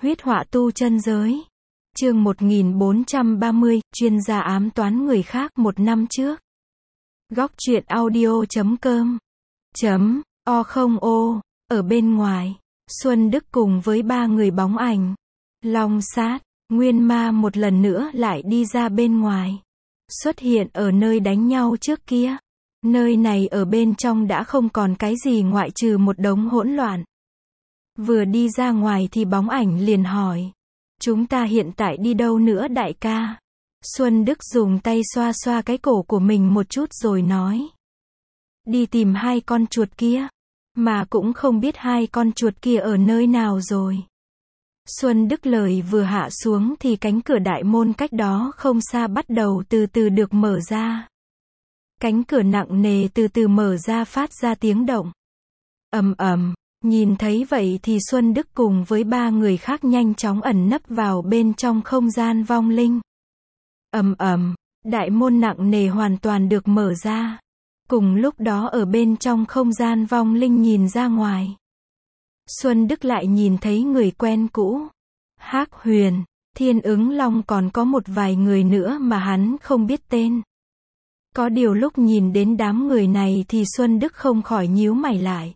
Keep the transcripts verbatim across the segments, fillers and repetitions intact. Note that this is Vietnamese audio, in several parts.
Huyết họa tu chân giới. Chương một nghìn bốn trăm ba mươi, chuyên gia ám toán người khác một năm trước. Góc truyện audio chấm com chấm o không ô. Ở bên ngoài, Xuân Đức cùng với ba người bóng ảnh, Long Sát, Nguyên Ma một lần nữa lại đi ra bên ngoài. Xuất hiện ở nơi đánh nhau trước kia. Nơi này ở bên trong đã không còn cái gì ngoại trừ một đống hỗn loạn. Vừa đi ra ngoài thì bóng ảnh liền hỏi. Chúng ta hiện tại đi đâu nữa đại ca? Xuân Đức dùng tay xoa xoa cái cổ của mình một chút rồi nói. Đi tìm hai con chuột kia. Mà cũng không biết hai con chuột kia ở nơi nào rồi. Xuân Đức lời vừa hạ xuống thì cánh cửa đại môn cách đó không xa bắt đầu từ từ được mở ra. Cánh cửa nặng nề từ từ mở ra phát ra tiếng động. Ầm ầm, nhìn thấy vậy thì Xuân Đức cùng với ba người khác nhanh chóng ẩn nấp vào bên trong không gian vong linh. Ầm ầm, đại môn nặng nề hoàn toàn được mở ra. Cùng lúc đó ở bên trong không gian vong linh nhìn ra ngoài. Xuân Đức lại nhìn thấy người quen cũ. Hắc Huyền, Thiên Ứng Long còn có một vài người nữa mà hắn không biết tên. Có điều lúc nhìn đến đám người này thì Xuân Đức không khỏi nhíu mày lại.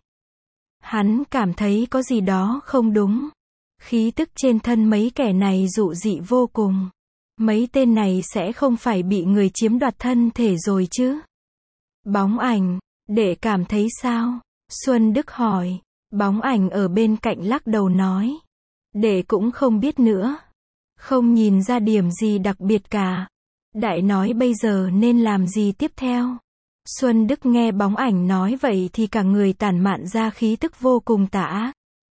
Hắn cảm thấy có gì đó không đúng. Khí tức trên thân mấy kẻ này dụ dị vô cùng. Mấy tên này sẽ không phải bị người chiếm đoạt thân thể rồi chứ? Bóng ảnh, để cảm thấy sao? Xuân Đức hỏi. Bóng ảnh ở bên cạnh lắc đầu nói. Để cũng không biết nữa. Không nhìn ra điểm gì đặc biệt cả. Đại nói bây giờ nên làm gì tiếp theo? Xuân Đức nghe bóng ảnh nói vậy thì cả người tản mạn ra khí tức vô cùng tà ác.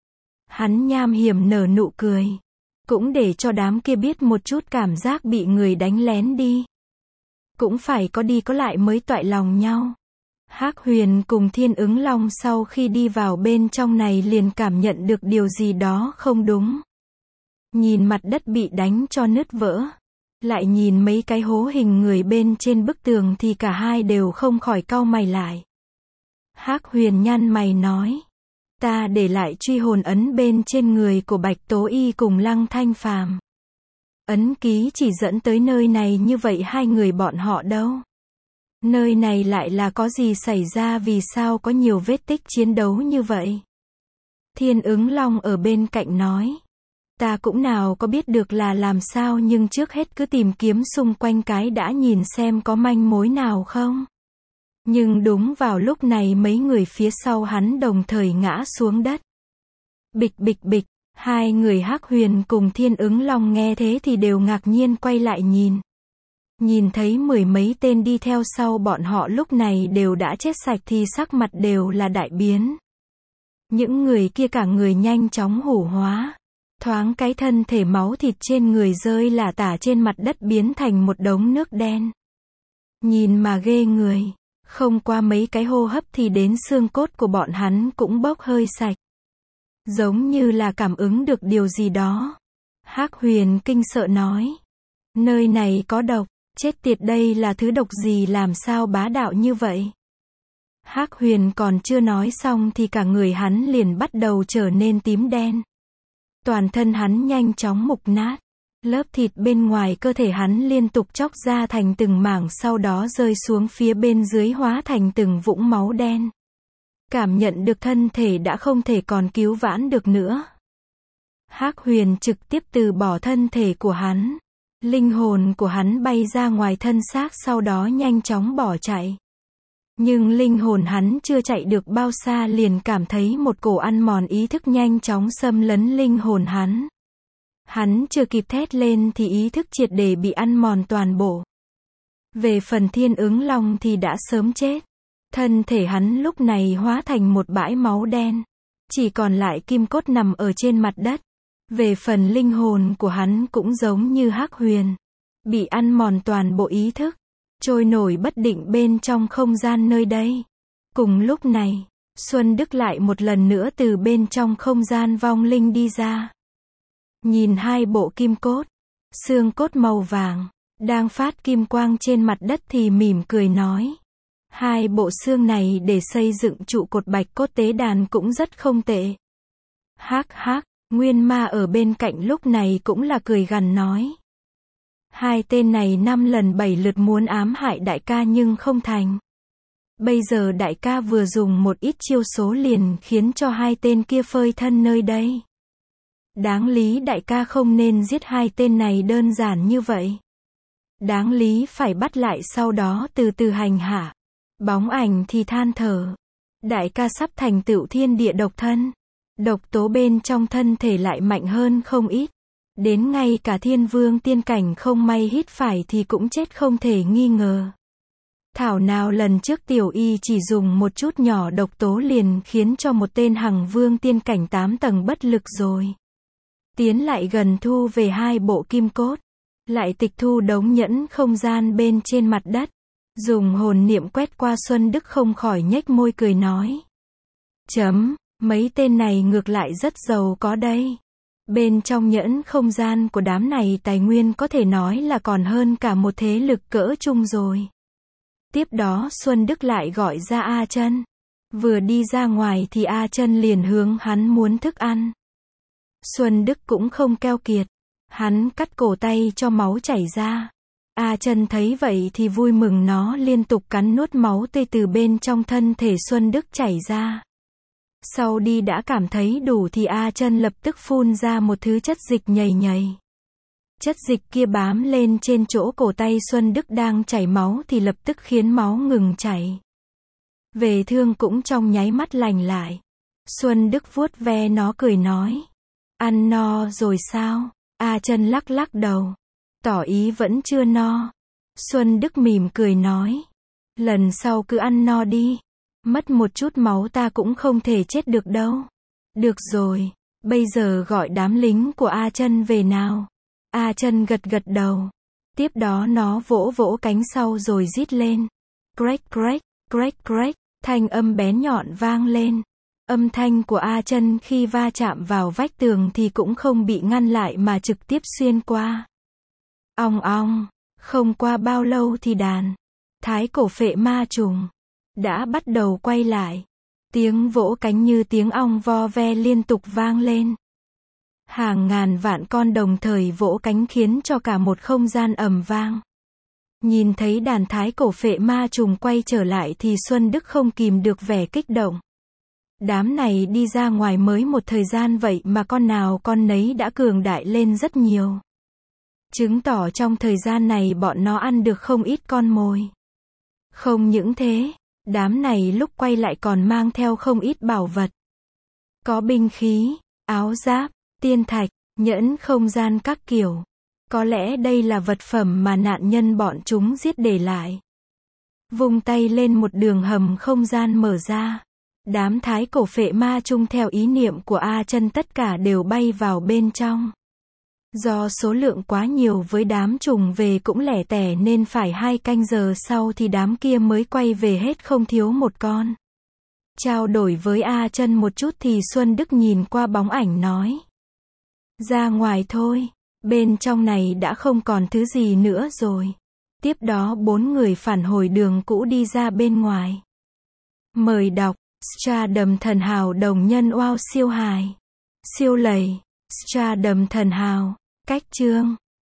Hắn nham hiểm nở nụ cười. Cũng để cho đám kia biết một chút cảm giác bị người đánh lén đi. Cũng phải có đi có lại mới toại lòng nhau. Hắc Huyền cùng Thiên Ứng Long sau khi đi vào bên trong này liền cảm nhận được điều gì đó không đúng. Nhìn mặt đất bị đánh cho nứt vỡ. Lại nhìn mấy cái hố hình người bên trên bức tường thì cả hai đều không khỏi cau mày lại. Hắc Huyền nhăn mày nói. Ta để lại truy hồn ấn bên trên người của Bạch Tố Y cùng Lăng Thanh Phàm. Ấn ký chỉ dẫn tới nơi này như vậy hai người bọn họ đâu? Nơi này lại là có gì xảy ra vì sao có nhiều vết tích chiến đấu như vậy? Thiên Ứng Long ở bên cạnh nói. Ta cũng nào có biết được là làm sao nhưng trước hết cứ tìm kiếm xung quanh cái đã nhìn xem có manh mối nào không. Nhưng đúng vào lúc này mấy người phía sau hắn đồng thời ngã xuống đất. Bịch bịch bịch, hai người Hắc Huyền cùng Thiên Ứng Long nghe thế thì đều ngạc nhiên quay lại nhìn. Nhìn thấy mười mấy tên đi theo sau bọn họ lúc này đều đã chết sạch thì sắc mặt đều là đại biến. Những người kia cả người nhanh chóng hủ hóa. Thoáng cái thân thể máu thịt trên người rơi lả tả trên mặt đất biến thành một đống nước đen. Nhìn mà ghê người. Không qua mấy cái hô hấp thì đến xương cốt của bọn hắn cũng bốc hơi sạch. Giống như là cảm ứng được điều gì đó. Hắc Huyền kinh sợ nói. Nơi này có độc. Chết tiệt, đây là thứ độc gì làm sao bá đạo như vậy? Hắc Huyền còn chưa nói xong thì cả người hắn liền bắt đầu trở nên tím đen. Toàn thân hắn nhanh chóng mục nát. Lớp thịt bên ngoài cơ thể hắn liên tục chóc ra thành từng mảng sau đó rơi xuống phía bên dưới hóa thành từng vũng máu đen. Cảm nhận được thân thể đã không thể còn cứu vãn được nữa. Hắc Huyền trực tiếp từ bỏ thân thể của hắn. Linh hồn của hắn bay ra ngoài thân xác sau đó nhanh chóng bỏ chạy. Nhưng linh hồn hắn chưa chạy được bao xa liền cảm thấy một cổ ăn mòn ý thức nhanh chóng xâm lấn linh hồn hắn. Hắn chưa kịp thét lên thì ý thức triệt để bị ăn mòn toàn bộ. Về phần Thiên Ứng Long thì đã sớm chết. Thân thể hắn lúc này hóa thành một bãi máu đen. Chỉ còn lại kim cốt nằm ở trên mặt đất. Về phần linh hồn của hắn cũng giống như Hắc Huyền. Bị ăn mòn toàn bộ ý thức. Trôi nổi bất định bên trong không gian nơi đây. Cùng lúc này, Xuân Đức lại một lần nữa từ bên trong không gian vong linh đi ra. Nhìn hai bộ kim cốt, xương cốt màu vàng, đang phát kim quang trên mặt đất thì mỉm cười nói. Hai bộ xương này để xây dựng trụ cột bạch cốt tế đàn cũng rất không tệ. Hắc hắc, Nguyên Ma ở bên cạnh lúc này cũng là cười gằn nói. Hai tên này năm lần bảy lượt muốn ám hại đại ca nhưng không thành. Bây giờ đại ca vừa dùng một ít chiêu số liền khiến cho hai tên kia phơi thân nơi đây. Đáng lý đại ca không nên giết hai tên này đơn giản như vậy. Đáng lý phải bắt lại sau đó từ từ hành hạ. Bóng ảnh thì than thở. Đại ca sắp thành tựu thiên địa độc thân. Độc tố bên trong thân thể lại mạnh hơn không ít. Đến ngay cả thiên vương tiên cảnh không may hít phải thì cũng chết không thể nghi ngờ. Thảo nào lần trước tiểu y chỉ dùng một chút nhỏ độc tố liền khiến cho một tên hằng vương tiên cảnh tám tầng bất lực rồi. Tiến lại gần thu về hai bộ kim cốt. Lại tịch thu đống nhẫn không gian bên trên mặt đất. Dùng hồn niệm quét qua Xuân Đức không khỏi nhếch môi cười nói. Chấm, mấy tên này ngược lại rất giàu có đây. Bên trong nhẫn không gian của đám này tài nguyên có thể nói là còn hơn cả một thế lực cỡ trung rồi. Tiếp đó Xuân Đức lại gọi ra A Chân. Vừa đi ra ngoài thì A Chân liền hướng hắn muốn thức ăn. Xuân Đức cũng không keo kiệt. Hắn cắt cổ tay cho máu chảy ra. A Chân thấy vậy thì vui mừng nó liên tục cắn nuốt máu tươi từ bên trong thân thể Xuân Đức chảy ra. Sau đi đã cảm thấy đủ thì A Chân lập tức phun ra một thứ chất dịch nhầy nhầy. Chất dịch kia bám lên trên chỗ cổ tay Xuân Đức đang chảy máu thì lập tức khiến máu ngừng chảy. Về thương cũng trong nháy mắt lành lại. Xuân Đức vuốt ve nó cười nói. Ăn no rồi sao? A Chân lắc lắc đầu. Tỏ ý vẫn chưa no. Xuân Đức mỉm cười nói. Lần sau cứ ăn no đi. Mất một chút máu ta cũng không thể chết được đâu. Được rồi, bây giờ gọi đám lính của A Chân về nào. A Chân gật gật đầu. Tiếp đó nó vỗ vỗ cánh sau rồi rít lên. Crack crack, crack crack, thanh âm bén nhọn vang lên. Âm thanh của A Chân khi va chạm vào vách tường thì cũng không bị ngăn lại mà trực tiếp xuyên qua. Ong ong, không qua bao lâu thì đàn thái cổ phệ ma trùng đã bắt đầu quay lại. Tiếng vỗ cánh như tiếng ong vo ve liên tục vang lên. Hàng ngàn vạn con đồng thời vỗ cánh khiến cho cả một không gian ầm vang. Nhìn thấy đàn thái cổ phệ ma trùng quay trở lại thì Xuân Đức không kìm được vẻ kích động. Đám này đi ra ngoài mới một thời gian vậy mà con nào con nấy đã cường đại lên rất nhiều. Chứng tỏ trong thời gian này bọn nó ăn được không ít con mồi. Không những thế, đám này lúc quay lại còn mang theo không ít bảo vật. Có binh khí, áo giáp, tiên thạch, nhẫn không gian các kiểu. Có lẽ đây là vật phẩm mà nạn nhân bọn chúng giết để lại. Vung tay lên một đường hầm không gian mở ra. Đám thái cổ phệ ma chung theo ý niệm của A Chân tất cả đều bay vào bên trong. Do số lượng quá nhiều với đám trùng về cũng lẻ tẻ nên phải hai canh giờ sau thì đám kia mới quay về hết không thiếu một con. Trao đổi với A Chân một chút thì Xuân Đức nhìn qua bóng ảnh nói. Ra ngoài thôi, bên trong này đã không còn thứ gì nữa rồi. Tiếp đó bốn người phản hồi đường cũ đi ra bên ngoài. Mời đọc, Stardom thần hào đồng nhân wow siêu hài. Siêu lầy, Stardom thần hào, cách chương.